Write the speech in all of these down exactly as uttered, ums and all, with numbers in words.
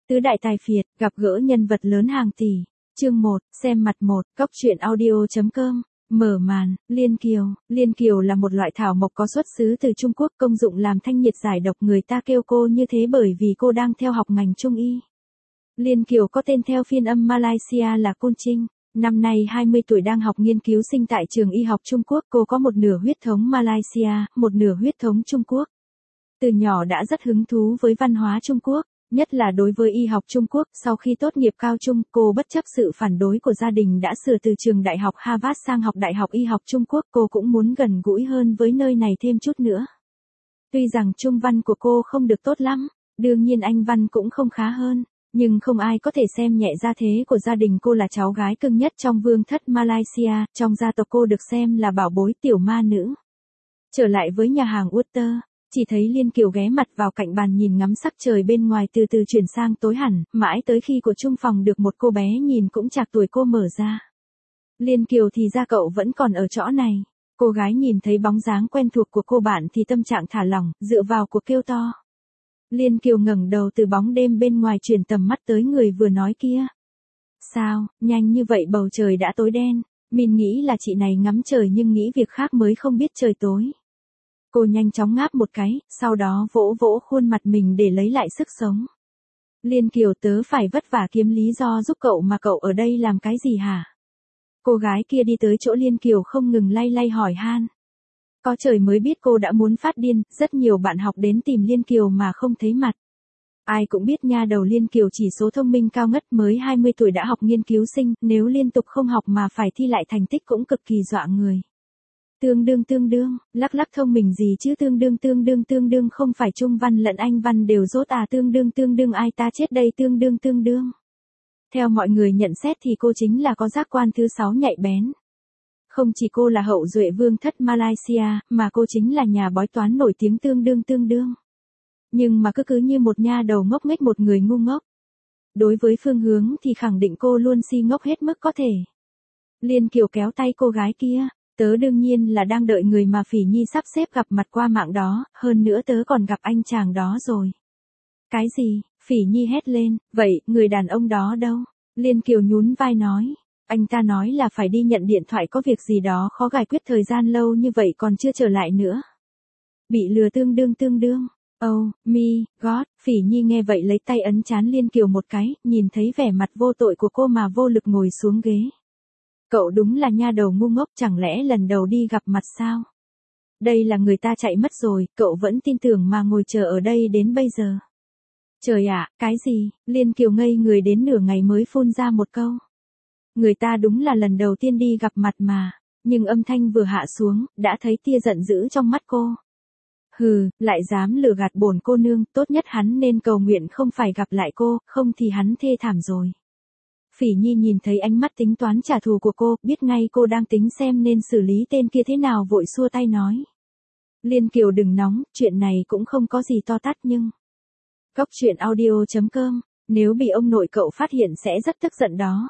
Tứ đại tài phiệt, gặp gỡ nhân vật lớn hàng tỷ. Chương một, xem mặt một, cóc truyện audio chấm com. Mở màn, liên kiều. Liên kiều là một loại thảo mộc có xuất xứ từ Trung Quốc, công dụng làm thanh nhiệt giải độc, người ta kêu cô như thế bởi vì cô đang theo học ngành Trung y. Liên kiều có tên theo phiên âm Malaysia là Côn Trinh. Năm nay hai mươi tuổi, đang học nghiên cứu sinh tại trường y học Trung Quốc. Cô có một nửa huyết thống Malaysia, một nửa huyết thống Trung Quốc. Từ nhỏ đã rất hứng thú với văn hóa Trung Quốc, nhất là đối với y học Trung Quốc. Sau khi tốt nghiệp cao trung, cô bất chấp sự phản đối của gia đình đã sửa từ trường đại học Harvard sang học đại học y học Trung Quốc. Cô cũng muốn gần gũi hơn với nơi này thêm chút nữa. Tuy rằng Trung văn của cô không được tốt lắm, đương nhiên Anh văn cũng không khá hơn, nhưng không ai có thể xem nhẹ gia thế của gia đình. Cô là cháu gái cưng nhất trong vương thất Malaysia, trong gia tộc cô được xem là bảo bối, tiểu ma nữ. Trở lại với nhà hàng Utter, chỉ thấy Liên Kiều ghé mặt vào cạnh bàn nhìn ngắm sắc trời bên ngoài từ từ chuyển sang tối hẳn, mãi tới khi của chung phòng được một cô bé nhìn cũng chạc tuổi cô mở ra. Liên Kiều, thì ra cậu vẫn còn ở chỗ này. Cô gái nhìn thấy bóng dáng quen thuộc của cô bạn thì tâm trạng thả lỏng, dựa vào cuộc kêu to. Liên Kiều ngẩng đầu từ bóng đêm bên ngoài chuyển tầm mắt tới người vừa nói kia. Sao, nhanh như vậy bầu trời đã tối đen. Mình nghĩ là chị này ngắm trời nhưng nghĩ việc khác mới không biết trời tối. Cô nhanh chóng ngáp một cái, sau đó vỗ vỗ khuôn mặt mình để lấy lại sức sống. Liên Kiều, tớ phải vất vả kiếm lý do giúp cậu mà cậu ở đây làm cái gì hả? Cô gái kia đi tới chỗ Liên Kiều không ngừng lay lay hỏi han. Có trời mới biết cô đã muốn phát điên, rất nhiều bạn học đến tìm Liên Kiều mà không thấy mặt. Ai cũng biết nha đầu Liên Kiều chỉ số thông minh cao ngất, mới hai mươi tuổi đã học nghiên cứu sinh, nếu liên tục không học mà phải thi lại thành tích cũng cực kỳ dọa người. Tương đương tương đương, lắc lắc thông minh gì chứ, tương đương tương đương tương đương không phải Trung văn lẫn Anh văn đều dốt à, tương đương tương đương ai ta chết đây, tương đương tương đương. Theo mọi người nhận xét thì cô chính là có giác quan thứ sáu nhạy bén. Không chỉ cô là hậu duệ vương thất Malaysia, mà cô chính là nhà bói toán nổi tiếng tương đương tương đương. Nhưng mà cứ cứ như một nha đầu ngốc nghếch, một người ngu ngốc. Đối với phương hướng thì khẳng định cô luôn si ngốc hết mức có thể. Liên Kiều kéo tay cô gái kia. Tớ đương nhiên là đang đợi người mà Phỉ Nhi sắp xếp gặp mặt qua mạng đó, hơn nữa tớ còn gặp anh chàng đó rồi. Cái gì? Phỉ Nhi hét lên, vậy, người đàn ông đó đâu? Liên Kiều nhún vai nói, anh ta nói là phải đi nhận điện thoại, có việc gì đó khó giải quyết, thời gian lâu như vậy còn chưa trở lại nữa. Bị lừa tương đương tương đương. Oh, me, God, Phỉ Nhi nghe vậy lấy tay ấn trán Liên Kiều một cái, nhìn thấy vẻ mặt vô tội của cô mà vô lực ngồi xuống ghế. Cậu đúng là nha đầu ngu ngốc, chẳng lẽ lần đầu đi gặp mặt sao? Đây là người ta chạy mất rồi, cậu vẫn tin tưởng mà ngồi chờ ở đây đến bây giờ. Trời ạ, cái gì? Liên Kiều ngây người đến nửa ngày mới phun ra một câu. Người ta đúng là lần đầu tiên đi gặp mặt mà, nhưng âm thanh vừa hạ xuống, đã thấy tia giận dữ trong mắt cô. Hừ, lại dám lừa gạt bổn cô nương, tốt nhất hắn nên cầu nguyện không phải gặp lại cô, không thì hắn thê thảm rồi. Phỉ Nhi nhìn thấy ánh mắt tính toán trả thù của cô, biết ngay cô đang tính xem nên xử lý tên kia thế nào, vội xua tay nói. Liên Kiều đừng nóng, chuyện này cũng không có gì to tát nhưng... Cóc truyện audio chấm com, nếu bị ông nội cậu phát hiện sẽ rất tức giận đó.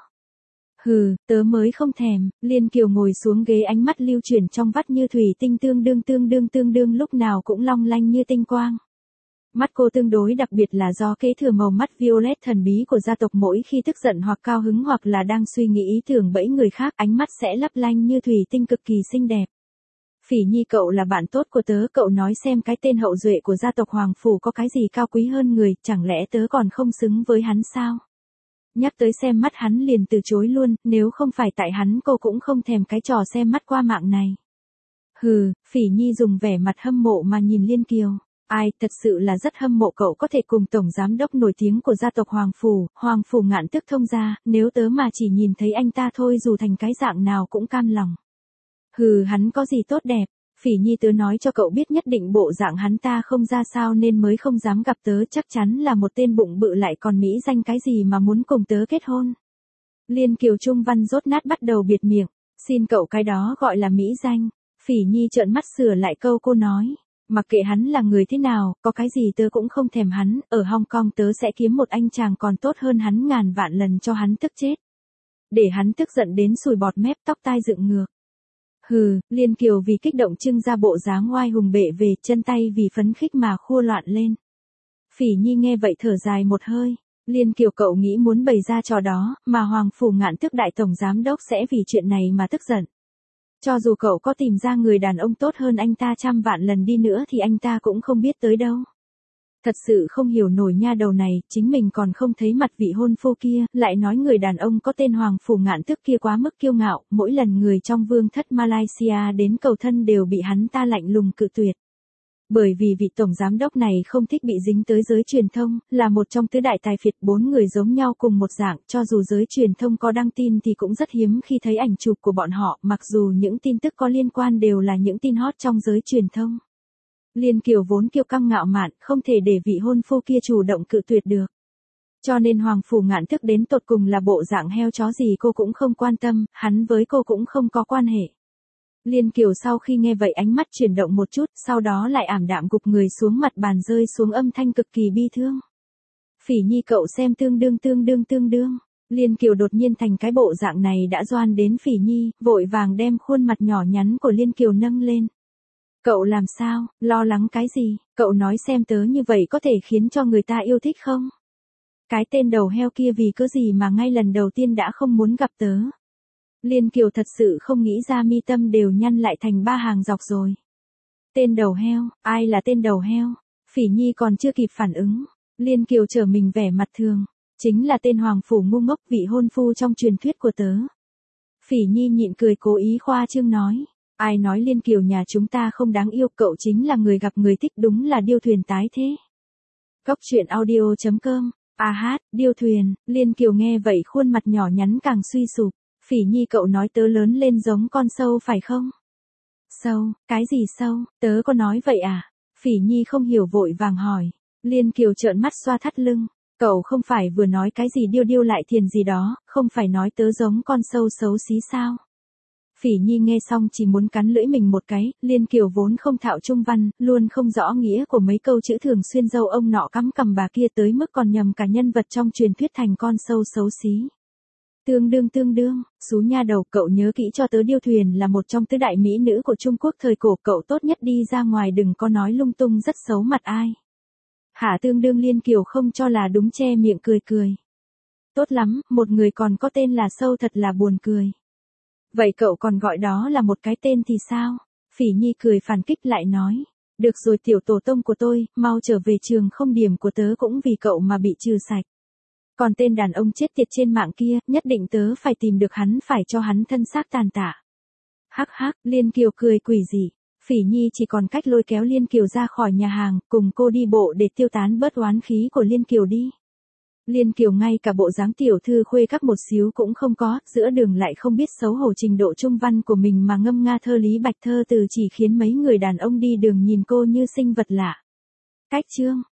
Hừ, tớ mới không thèm. Liên Kiều ngồi xuống ghế, ánh mắt lưu chuyển trong vắt như thủy tinh, tương đương tương đương tương đương lúc nào cũng long lanh như tinh quang. Mắt cô tương đối đặc biệt là do kế thừa màu mắt violet thần bí của gia tộc, mỗi khi tức giận hoặc cao hứng hoặc là đang suy nghĩ ý tưởng bẫy người khác, ánh mắt sẽ lấp lánh như thủy tinh, cực kỳ xinh đẹp. Phỉ Nhi, cậu là bạn tốt của tớ, cậu nói xem cái tên hậu duệ của gia tộc Hoàng Phủ có cái gì cao quý hơn người, chẳng lẽ tớ còn không xứng với hắn sao? Nhắc tới xem mắt hắn liền từ chối luôn, nếu không phải tại hắn cô cũng không thèm cái trò xem mắt qua mạng này. Hừ, Phỉ Nhi dùng vẻ mặt hâm mộ mà nhìn Liên Kiều. Ai, thật sự là rất hâm mộ cậu có thể cùng tổng giám đốc nổi tiếng của gia tộc Hoàng Phủ, Hoàng Phủ Ngạn Tước thông gia, nếu tớ mà chỉ nhìn thấy anh ta thôi dù thành cái dạng nào cũng cam lòng. Hừ, hắn có gì tốt đẹp? Phỉ Nhi, tớ nói cho cậu biết, nhất định bộ dạng hắn ta không ra sao nên mới không dám gặp tớ, chắc chắn là một tên bụng bự lại còn mỹ danh cái gì mà muốn cùng tớ kết hôn. Liên Kiều Trung văn rốt nát bắt đầu biệt miệng, xin cậu, cái đó gọi là mỹ danh. Phỉ Nhi trợn mắt sửa lại câu cô nói. Mặc kệ hắn là người thế nào, có cái gì tớ cũng không thèm hắn, ở Hong Kong tớ sẽ kiếm một anh chàng còn tốt hơn hắn ngàn vạn lần cho hắn tức chết. Để hắn tức giận đến sùi bọt mép, tóc tai dựng ngược. Hừ, Liên Kiều vì kích động trưng ra bộ dáng oai hùng bệ về, chân tay vì phấn khích mà khua loạn lên. Phỉ Nhi nghe vậy thở dài một hơi. Liên Kiều cậu nghĩ muốn bày ra trò đó, mà Hoàng Phủ Ngạn Tước đại tổng giám đốc sẽ vì chuyện này mà tức giận. Cho dù cậu có tìm ra người đàn ông tốt hơn anh ta trăm vạn lần đi nữa thì anh ta cũng không biết tới đâu. Thật sự không hiểu nổi nha đầu này, chính mình còn không thấy mặt vị hôn phu kia, lại nói người đàn ông có tên Hoàng Phủ Ngạn Tước kia quá mức kiêu ngạo, mỗi lần người trong vương thất Malaysia đến cầu thân đều bị hắn ta lạnh lùng cự tuyệt. Bởi vì vị tổng giám đốc này không thích bị dính tới giới truyền thông, là một trong tứ đại tài phiệt, bốn người giống nhau cùng một dạng, cho dù giới truyền thông có đăng tin thì cũng rất hiếm khi thấy ảnh chụp của bọn họ, mặc dù những tin tức có liên quan đều là những tin hot trong giới truyền thông. Liên Kiều vốn kiêu căng ngạo mạn, không thể để vị hôn phu kia chủ động cự tuyệt được. Cho nên Hoàng Phủ Ngạn Tước đến tột cùng là bộ dạng heo chó gì cô cũng không quan tâm, hắn với cô cũng không có quan hệ. Liên Kiều sau khi nghe vậy ánh mắt chuyển động một chút, sau đó lại ảm đạm gục người xuống mặt bàn rơi xuống âm thanh cực kỳ bi thương. Phỉ Nhi cậu xem tương đương tương đương tương đương. Liên Kiều đột nhiên thành cái bộ dạng này đã doan đến Phỉ Nhi, vội vàng đem khuôn mặt nhỏ nhắn của Liên Kiều nâng lên. Cậu làm sao, lo lắng cái gì, cậu nói xem tớ như vậy có thể khiến cho người ta yêu thích không? Cái tên đầu heo kia vì cớ gì mà ngay lần đầu tiên đã không muốn gặp tớ. Liên Kiều thật sự không nghĩ ra, mi tâm đều nhăn lại thành ba hàng dọc rồi. Tên đầu heo, ai là tên đầu heo? Phỉ Nhi còn chưa kịp phản ứng. Liên Kiều trở mình vẻ mặt thường. Chính là tên Hoàng Phủ ngu ngốc, vị hôn phu trong truyền thuyết của tớ. Phỉ Nhi nhịn cười cố ý khoa trương nói. Ai nói Liên Kiều nhà chúng ta không đáng yêu, cậu chính là người gặp người thích, đúng là điêu thuyền tái thế. Cốc truyện audio chấm com. À hát, điêu thuyền. Liên Kiều nghe vậy khuôn mặt nhỏ nhắn càng suy sụp. Phỉ Nhi cậu nói tớ lớn lên giống con sâu phải không? Sâu, cái gì sâu, tớ có nói vậy à? Phỉ Nhi không hiểu vội vàng hỏi. Liên Kiều trợn mắt xoa thắt lưng. Cậu không phải vừa nói cái gì điêu điêu lại thiền gì đó, không phải nói tớ giống con sâu xấu xí sao? Phỉ Nhi nghe xong chỉ muốn cắn lưỡi mình một cái, Liên Kiều vốn không thạo trung văn, luôn không rõ nghĩa của mấy câu chữ thường xuyên dâu ông nọ cắm cằm bà kia tới mức còn nhầm cả nhân vật trong truyền thuyết thành con sâu xấu xí. Tương đương tương đương, xú nha đầu, cậu nhớ kỹ cho tớ, điêu thuyền là một trong tứ đại mỹ nữ của Trung Quốc thời cổ, cậu tốt nhất đi ra ngoài đừng có nói lung tung rất xấu mặt ai. Hả? Tương đương Liên Kiều không cho là đúng, che miệng cười cười. Tốt lắm, một người còn có tên là sâu thật là buồn cười. Vậy cậu còn gọi đó là một cái tên thì sao? Phỉ Nhi cười phản kích lại nói. Được rồi tiểu tổ tông của tôi, mau trở về trường, không điểm của tớ cũng vì cậu mà bị trừ sạch. Còn tên đàn ông chết tiệt trên mạng kia, nhất định tớ phải tìm được hắn, phải cho hắn thân xác tàn tạ. Hắc hắc, Liên Kiều cười quỷ dị. Phỉ Nhi chỉ còn cách lôi kéo Liên Kiều ra khỏi nhà hàng, cùng cô đi bộ để tiêu tán bớt oán khí của Liên Kiều đi. Liên Kiều ngay cả bộ dáng tiểu thư khuê các một xíu cũng không có, giữa đường lại không biết xấu hổ trình độ trung văn của mình mà ngâm nga thơ Lý Bạch Thơ Từ chỉ khiến mấy người đàn ông đi đường nhìn cô như sinh vật lạ. Cách chương